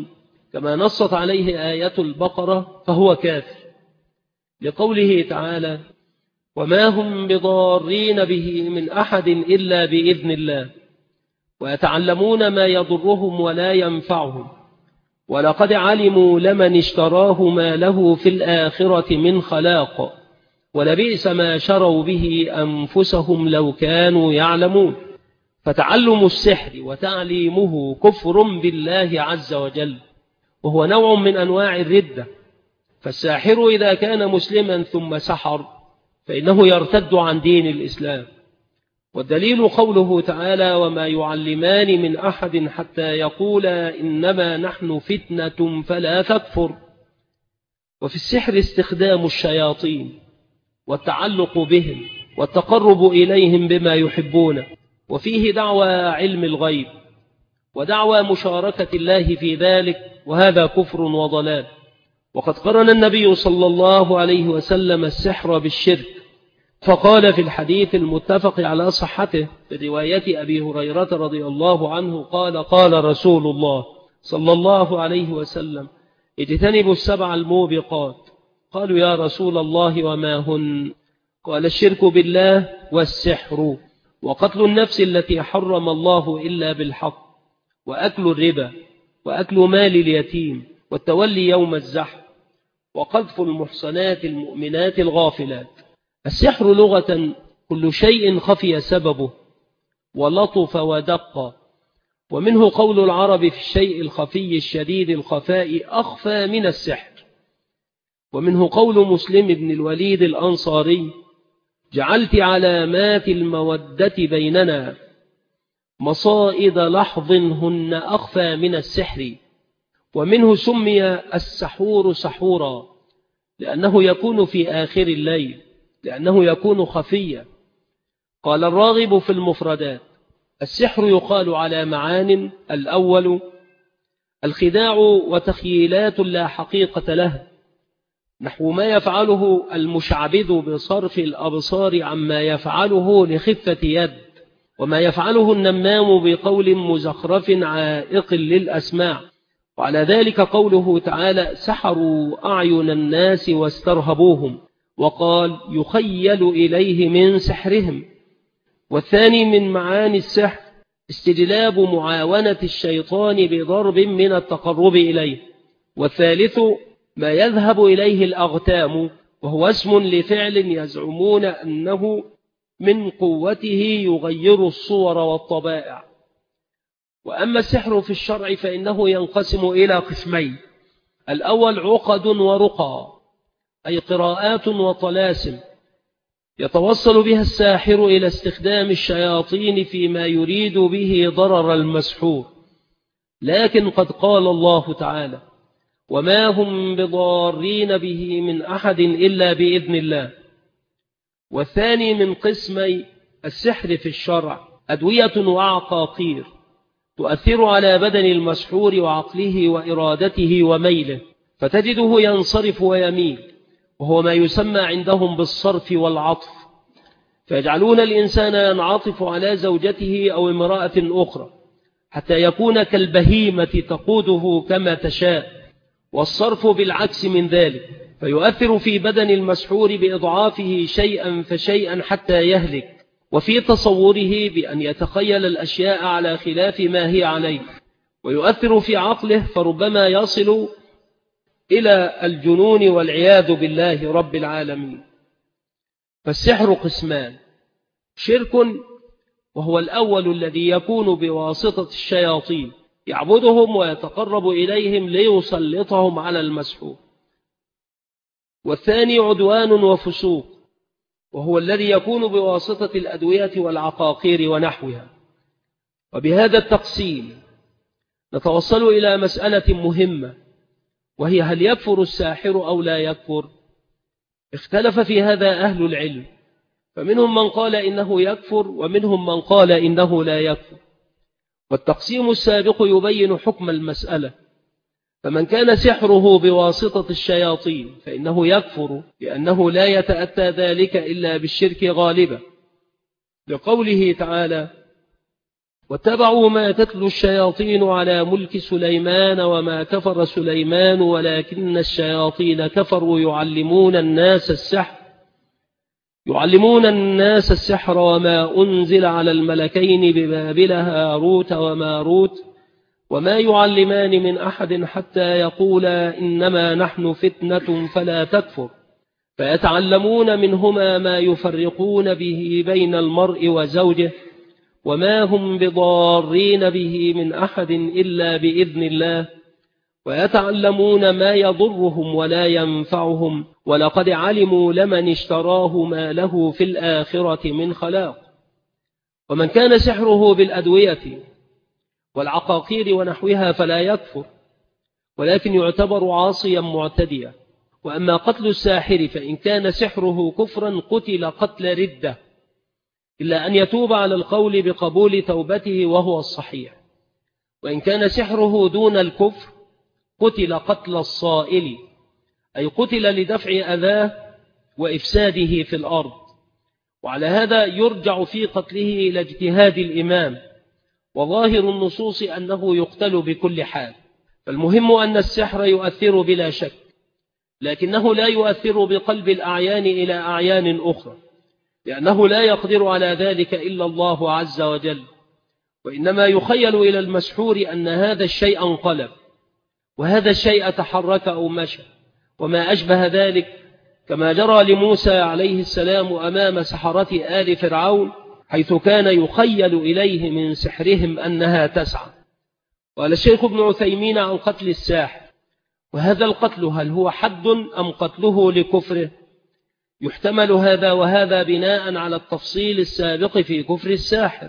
كما نصت عليه آية البقرة فهو كافر، لقوله تعالى: وما هم بضارين به من أحد إلا بإذن الله ويتعلمون ما يضرهم ولا ينفعهم ولقد علموا لمن اشتراه ما له في الآخرة من خلاق ولبئس ما شروا به أنفسهم لو كانوا يعلمون. فتعلم السحر وتعليمه كفر بالله عز وجل، وهو نوع من أنواع الردة. فالساحر إذا كان مسلما ثم سحر فإنه يرتد عن دين الإسلام. والدليل قوله تعالى: وما يعلمان من أحد حتى يقولا إنما نحن فتنة فلا تكفر. وفي السحر استخدام الشياطين والتعلق بهم والتقرب إليهم بما يحبون، وفيه دعوى علم الغيب ودعوى مشاركة الله في ذلك، وهذا كفر وضلال. وقد قرن النبي صلى الله عليه وسلم السحر بالشرك، فقال في الحديث المتفق على صحته في رواية أبي هريرة رضي الله عنه قال: قال رسول الله صلى الله عليه وسلم: اجتنبوا السبع الموبقات. قالوا: يا رسول الله وما هن؟ قال: الشرك بالله والسحر وقتل النفس التي حرم الله إلا بالحق وأكل الربا وأكل مال اليتيم والتولي يوم الزحف وقذف المحصنات المؤمنات الغافلات. السحر لغة كل شيء خفي سببه ولطف ودق، ومنه قول العرب في الشيء الخفي الشديد الخفاء أخفى من السحر. ومنه قول مسلم بن الوليد الأنصاري: جعلت علامات المودة بيننا مصائد لحظ هن أخفى من السحر. ومنه سمي السحور سحورا لأنه يكون في آخر الليل، لأنه يكون خفيا. قال الراغب في المفردات: السحر يقال على معان: الأول الخداع وتخييلات لا حقيقة لها، نحو ما يفعله المشعبذ بصرف الأبصار عما يفعله لخفة يد، وما يفعله النمام بقول مزخرف عائق للأسماع. وعلى ذلك قوله تعالى: سحروا أعين الناس واسترهبوهم، وقال: يخيل إليه من سحرهم. والثاني من معاني السحر استجلاب معاونة الشيطان بضرب من التقرب إليه. والثالث ما يذهب إليه الأغتام، وهو اسم لفعل يزعمون أنه من قوته يغير الصور والطبائع. وأما السحر في الشرع فإنه ينقسم إلى قسمين: الأول عقد ورقى، أي قراءات وطلاسم يتوصل بها الساحر إلى استخدام الشياطين فيما يريد به ضرر المسحور. لكن قد قال الله تعالى: وما هم بضارين به من أحد إلا بإذن الله. والثاني من قسمي السحر في الشرع أدوية وعقاقير تؤثر على بدن المسحور وعقله وإرادته وميله، فتجده ينصرف ويميل، وهو ما يسمى عندهم بالصرف والعطف، فيجعلون الإنسان ينعطف على زوجته أو امرأة أخرى حتى يكون كالبهيمة تقوده كما تشاء، والصرف بالعكس من ذلك، فيؤثر في بدن المسحور بإضعافه شيئا فشيئا حتى يهلك، وفي تصوره بأن يتخيل الأشياء على خلاف ما هي عليه، ويؤثر في عقله فربما يصل إلى الجنون والعياذ بالله رب العالمين. فالسحر قسمان: شرك وهو الأول الذي يكون بواسطة الشياطين يعبدهم ويتقرب إليهم ليسلطهم على المسحور. والثاني عدوان وفسوق، وهو الذي يكون بواسطة الأدوية والعقاقير ونحوها. وبهذا التقسيم نتوصل إلى مسألة مهمة، وهي: هل يكفر الساحر أو لا يكفر؟ اختلف في هذا أهل العلم، فمنهم من قال إنه يكفر ومنهم من قال إنه لا يكفر. والتقسيم السابق يبين حكم المسألة. فمن كان سحره بواسطة الشياطين فإنه يكفر، لأنه لا يتأتى ذلك إلا بالشرك غالبا، لقوله تعالى: واتبعوا ما تتلو الشياطين على ملك سليمان وما كفر سليمان ولكن الشياطين كفروا يعلمون الناس السحر يعلمون الناس السحر وما أنزل على الملكين ببابل هاروت وماروت وما يعلمان من أحد حتى يقولا إنما نحن فتنة فلا تكفر فيتعلمون منهما ما يفرقون به بين المرء وزوجه وما هم بضارين به من أحد إلا بإذن الله ويتعلمون ما يضرهم ولا ينفعهم ولقد علموا لمن اشتراه ما له في الآخرة من خلاق ومن كان سحره بالأدوية والعقاقير ونحوها فلا يكفر ولكن يعتبر عاصيا معتديا. وأما قتل الساحر فإن كان سحره كفرا قتل قتل ردة إلا أن يتوب على القول بقبول توبته وهو الصحيح. وإن كان سحره دون الكفر قتل قتل الصائل أي قتل لدفع أذاه وإفساده في الأرض. وعلى هذا يرجع في قتله إلى اجتهاد الإمام وظاهر النصوص أنه يقتل بكل حال. فالمهم أن السحر يؤثر بلا شك لكنه لا يؤثر بقلب الأعيان إلى أعيان أخرى لأنه لا يقدر على ذلك إلا الله عز وجل وإنما يخيل إلى المسحور أن هذا الشيء انقلب وهذا الشيء تحرك أو مشى وما أشبه ذلك كما جرى لموسى عليه السلام أمام سحرة آل فرعون حيث كان يخيل إليه من سحرهم أنها تسعى. قال الشيخ ابن عثيمين عن قتل الساحر وهذا القتل هل هو حد أم قتله لكفره؟ يحتمل هذا وهذا بناء على التفصيل السابق في كفر الساحر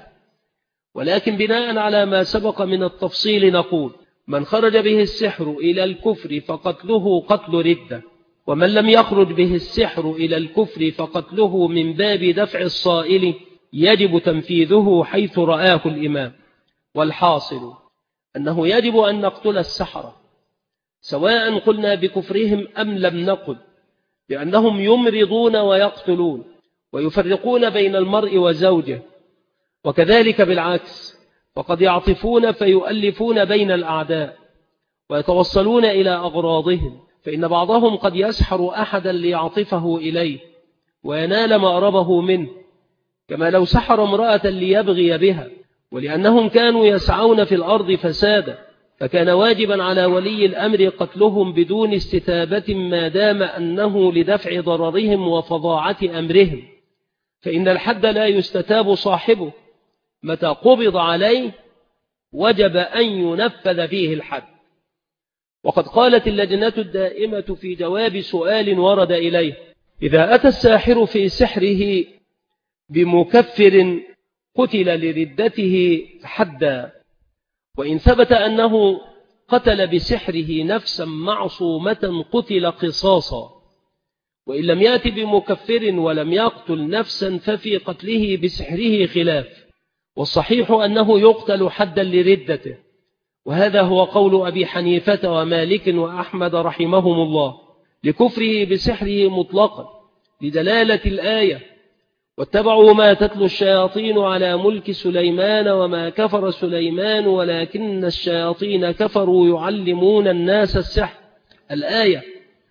ولكن بناء على ما سبق من التفصيل نقول من خرج به السحر إلى الكفر فقتله قتل ردة ومن لم يخرج به السحر إلى الكفر فقتله من باب دفع الصائل يجب تنفيذه حيث رآه الإمام. والحاصل أنه يجب أن نقتل السحرة سواء قلنا بكفرهم أم لم نقل لأنهم يمرضون ويقتلون ويفرقون بين المرء وزوجه وكذلك بالعكس فقد يعطفون فيؤلفون بين الأعداء ويتوصلون إلى أغراضهم فإن بعضهم قد يسحر أحدا ليعطفه إليه وينال مأربه منه كما لو سحر امرأة ليبغي بها ولأنهم كانوا يسعون في الأرض فسادا فكان واجبا على ولي الأمر قتلهم بدون استتابة ما دام أنه لدفع ضررهم وفظاعة أمرهم فإن الحد لا يستتاب صاحبه متى قبض عليه وجب أن ينفذ فيه الحد. وقد قالت اللجنة الدائمة في جواب سؤال ورد إليه إذا أتى الساحر في سحره بمكفر قتل لردته حدا وإن ثبت أنه قتل بسحره نفسا معصومة قتل قصاصا وإن لم يأت بمكفر ولم يقتل نفسا ففي قتله بسحره خلاف والصحيح أنه يقتل حدا لردته وهذا هو قول أبي حنيفة ومالك وأحمد رحمهم الله لكفره بسحره مطلقا لدلالة الآية واتبعوا ما تتلو الشياطين على ملك سليمان وما كفر سليمان ولكن الشياطين كفروا يعلمون الناس السحر الآية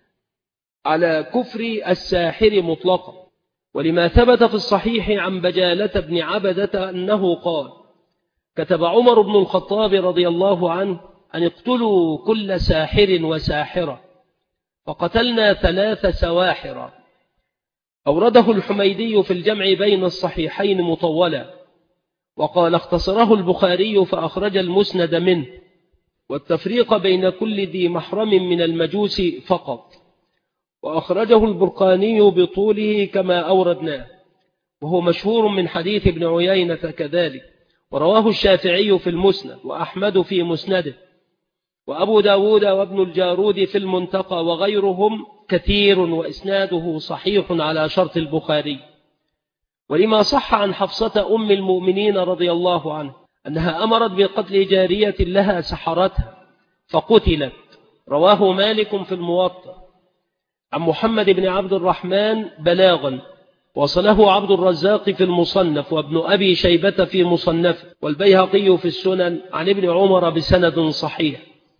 على كفر الساحر مطلقا ولما ثبت في الصحيح عن بجالة بن عبدة أنه قال كتب عمر بن الخطاب رضي الله عنه أن اقتلوا كل ساحر وساحرة فقتلنا ثلاث سواحر. أورده الحميدي في الجمع بين الصحيحين مطولا وقال اختصره البخاري فأخرج المسند منه والتفريق بين كل ذي محرم من المجوس فقط وأخرجه البرقاني بطوله كما أوردناه وهو مشهور من حديث ابن عيينة كذلك ورواه الشافعي في المسند وأحمد في مسنده وأبو داود وابن الجارود في المنتقى وغيرهم كثير وإسناده صحيح على شرط البخاري. ولما صح عن حفصة أم المؤمنين رضي الله عنه أنها أمرت بقتل جارية لها سحرتها فقتلت رواه مالك في الموطأ عن محمد بن عبد الرحمن بلاغا وصله عبد الرزاق في المصنف وابن أبي شيبة في مصنف والبيهقي في السنن عن ابن عمر بسند صحيح.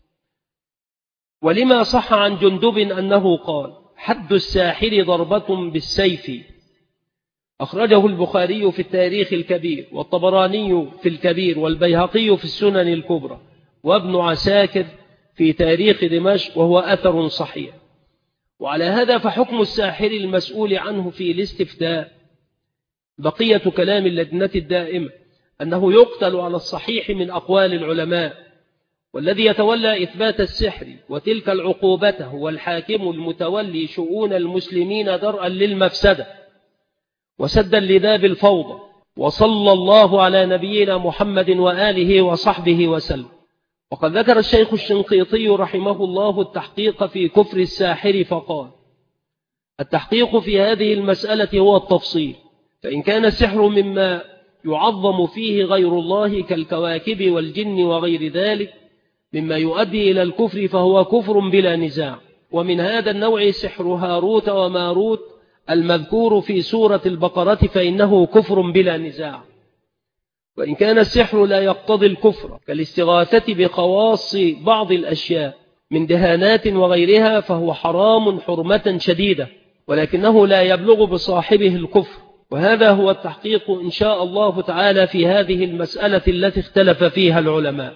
ولما صح عن جندب أنه قال: حد الساحر ضربة بالسيف. أخرجه البخاري في التاريخ الكبير والطبراني في الكبير والبيهقي في السنن الكبرى وابن عساكر في تاريخ دمشق، وهو أثر صحيح. وعلى هذا فحكم الساحر المسؤول عنه في الاستفتاء بقية كلام اللجنة الدائمة أنه يقتل على الصحيح من أقوال العلماء، والذي يتولى إثبات السحر وتلك العقوبة هو الحاكم المتولي شؤون المسلمين درءا للمفسدة وسدا لباب الفوضى. وصلى الله على نبينا محمد وآله وصحبه وسلم. وقد ذكر الشيخ الشنقيطي رحمه الله التحقيق في كفر الساحر فقال: التحقيق في هذه المسألة هو التفصيل، فإن كان السحر مما يعظم فيه غير الله كالكواكب والجن وغير ذلك مما يؤدي إلى الكفر فهو كفر بلا نزاع. ومن هذا النوع سحر هاروت وماروت المذكور في سورة البقرة فإنه كفر بلا نزاع. وإن كان السحر لا يقتضي الكفر كالاستغاثة بخواص بعض الأشياء من دهانات وغيرها فهو حرام حرمة شديدة، ولكنه لا يبلغ بصاحبه الكفر. وهذا هو التحقيق إن شاء الله تعالى في هذه المسألة التي اختلف فيها العلماء.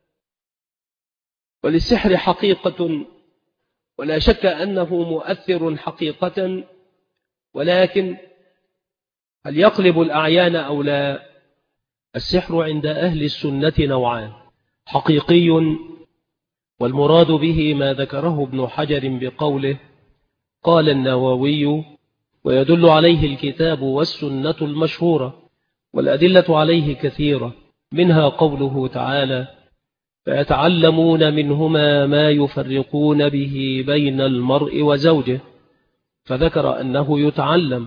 وللسحر حقيقة ولا شك أنه مؤثر حقيقة، ولكن هل يقلب الأعيان أو لا؟ السحر عند أهل السنة نوعان: حقيقي، والمراد به ما ذكره ابن حجر بقوله قال النووي، ويدل عليه الكتاب والسنة المشهورة، والأدلة عليه كثيرة، منها قوله تعالى: فيتعلمون منهما ما يفرقون به بين المرء وزوجه، فذكر أنه يتعلم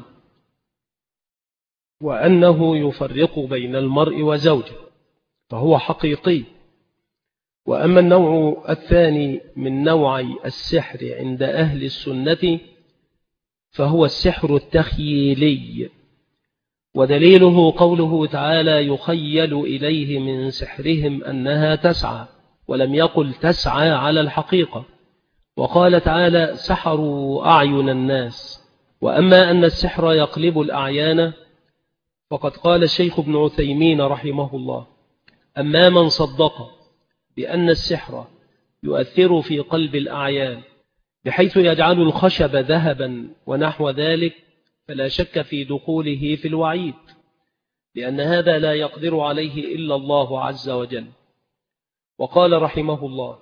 وأنه يفرق بين المرء وزوجه، فهو حقيقي. وأما النوع الثاني من نوعي السحر عند أهل السنة فهو السحر التخييلي، ودليله قوله تعالى: يخيل إليه من سحرهم أنها تسعى، ولم يقل تسعى على الحقيقة. وقال تعالى: سحروا أعين الناس. وأما أن السحر يقلب الأعيان فقد قال الشيخ ابن عثيمين رحمه الله: أما من صدق بأن السحر يؤثر في قلب الأعيان بحيث يجعل الخشب ذهبا ونحو ذلك فلا شك في دخوله في الوعيد، لأن هذا لا يقدر عليه إلا الله عز وجل. وقال رحمه الله: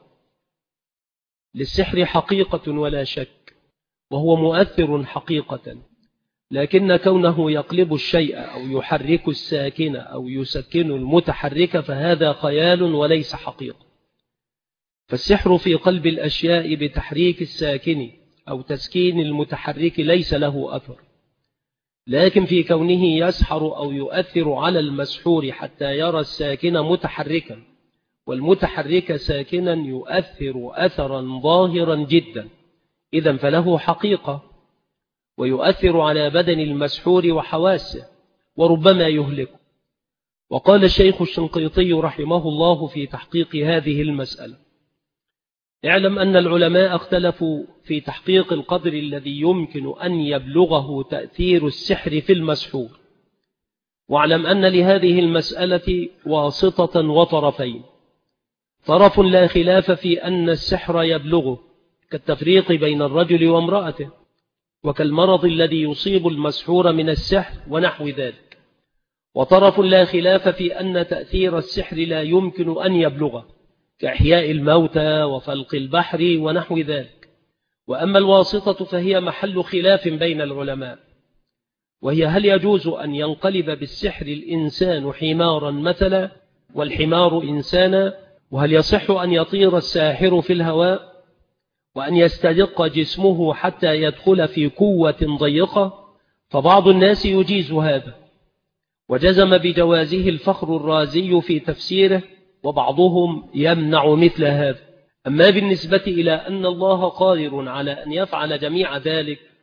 للسحر حقيقة ولا شك، وهو مؤثر حقيقة، لكن كونه يقلب الشيء أو يحرك الساكن أو يسكن المتحرك فهذا خيال وليس حقيقة. فالسحر في قلب الأشياء بتحريك الساكن أو تسكين المتحرك ليس له أثر، لكن في كونه يسحر أو يؤثر على المسحور حتى يرى الساكن متحركا والمتحرك ساكنا يؤثر أثرا ظاهرا جدا، إذن فله حقيقة، ويؤثر على بدن المسحور وحواسه وربما يهلكه. وقال الشيخ الشنقيطي رحمه الله في تحقيق هذه المسألة: اعلم أن العلماء اختلفوا في تحقيق القدر الذي يمكن أن يبلغه تأثير السحر في المسحور، واعلم أن لهذه المسألة واسطة وطرفين: طرف لا خلاف في أن السحر يبلغه كالتفريق بين الرجل وامرأته، وكالمرض الذي يصيب المسحور من السحر ونحو ذلك، وطرف لا خلاف في أن تأثير السحر لا يمكن أن يبلغه كإحياء الموتى وفلق البحر ونحو ذلك. وأما الواسطة فهي محل خلاف بين العلماء، وهي هل يجوز أن ينقلب بالسحر الإنسان حمارا مثلا والحمار إنسانا، وهل يصح أن يطير الساحر في الهواء وأن يستدق جسمه حتى يدخل في قوة ضيقة، فبعض الناس يجيز هذا وجزم بجوازه الفخر الرازي في تفسيره، وبعضهم يمنع مثل هذا. أما بالنسبة إلى أن الله قادر على أن يفعل جميع ذلك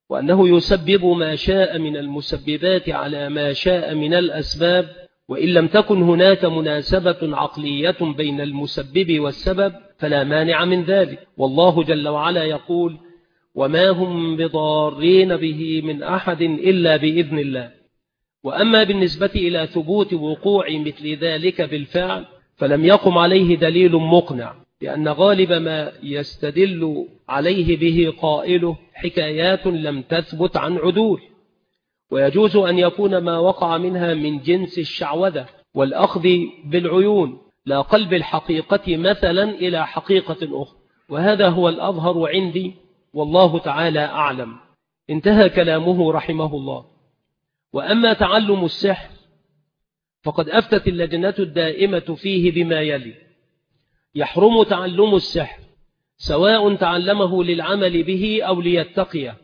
وأنه يسبب ما شاء من المسببات على ما شاء من الأسباب، وإن لم تكن هناك مناسبة عقلية بين المسبب والسبب فلا مانع من ذلك. والله جل وعلا يقول: وما هم بضارين به من أحد إلا بإذن الله. وأما بالنسبة إلى ثبوت وقوع مثل ذلك بالفعل فلم يقم عليه دليل مقنع، لأن غالب ما يستدل عليه به قائله حكايات لم تثبت عن عدول، ويجوز أن يكون ما وقع منها من جنس الشعوذة والأخذ بالعيون لا قلب الحقيقة مثلا إلى حقيقة أخرى، وهذا هو الأظهر عندي والله تعالى أعلم. انتهى كلامه رحمه الله. وأما تعلم السحر فقد أفتت اللجنة الدائمة فيه بما يلي: يحرم تعلم السحر سواء تعلمه للعمل به أو ليتقيه.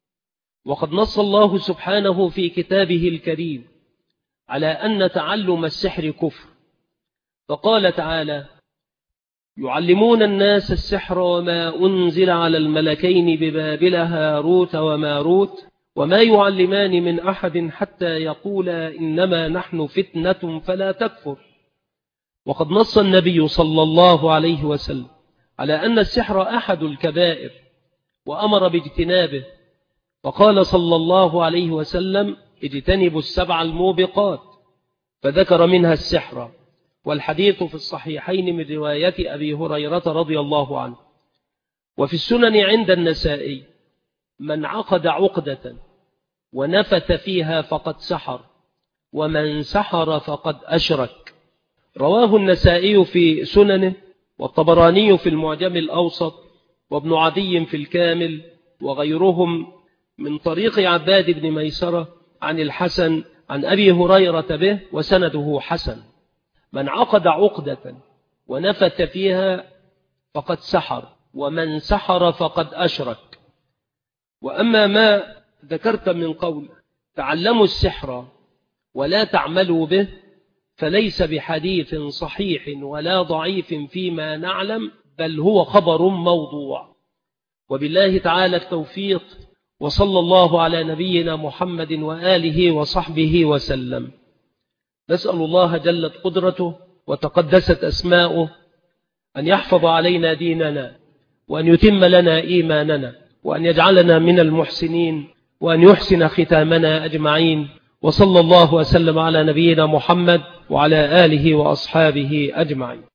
وقد نص الله سبحانه في كتابه الكريم على أن تعلم السحر كفر، فقال تعالى: يعلمون الناس السحر وما أنزل على الملكين ببابل هاروت وماروت وما يعلمان من أحد حتى يقولا إنما نحن فتنة فلا تكفر. وقد نص النبي صلى الله عليه وسلم على أن السحر أحد الكبائر وأمر باجتنابه، وقال صلى الله عليه وسلم: اجتنبوا السبع الموبقات، فذكر منها السحر. والحديث في الصحيحين من رواية أبي هريرة رضي الله عنه. وفي السنن عند النسائي: من عقد عقدة ونفث فيها فقد سحر، ومن سحر فقد أشرك. رواه النسائي في سننه، والطبراني في المعجم الأوسط، وابن عدي في الكامل، وغيرهم من طريق عباد بن ميسرة عن الحسن عن أبي هريرة به، وسنده حسن: من عقد عقدة ونفث فيها فقد سحر، ومن سحر فقد أشرك. وأما ما ذكرت من قول تعلموا السحر ولا تعملوا به فليس بحديث صحيح ولا ضعيف فيما نعلم، بل هو خبر موضوع. وبالله تعالى التوفيق، وصلى الله على نبينا محمد وآله وصحبه وسلم. نسأل الله جلت قدرته وتقدست أسماؤه أن يحفظ علينا ديننا، وأن يتم لنا إيماننا، وأن يجعلنا من المحسنين، وأن يحسن ختامنا أجمعين. وصلى الله وسلم على نبينا محمد وعلى آله وأصحابه أجمعين.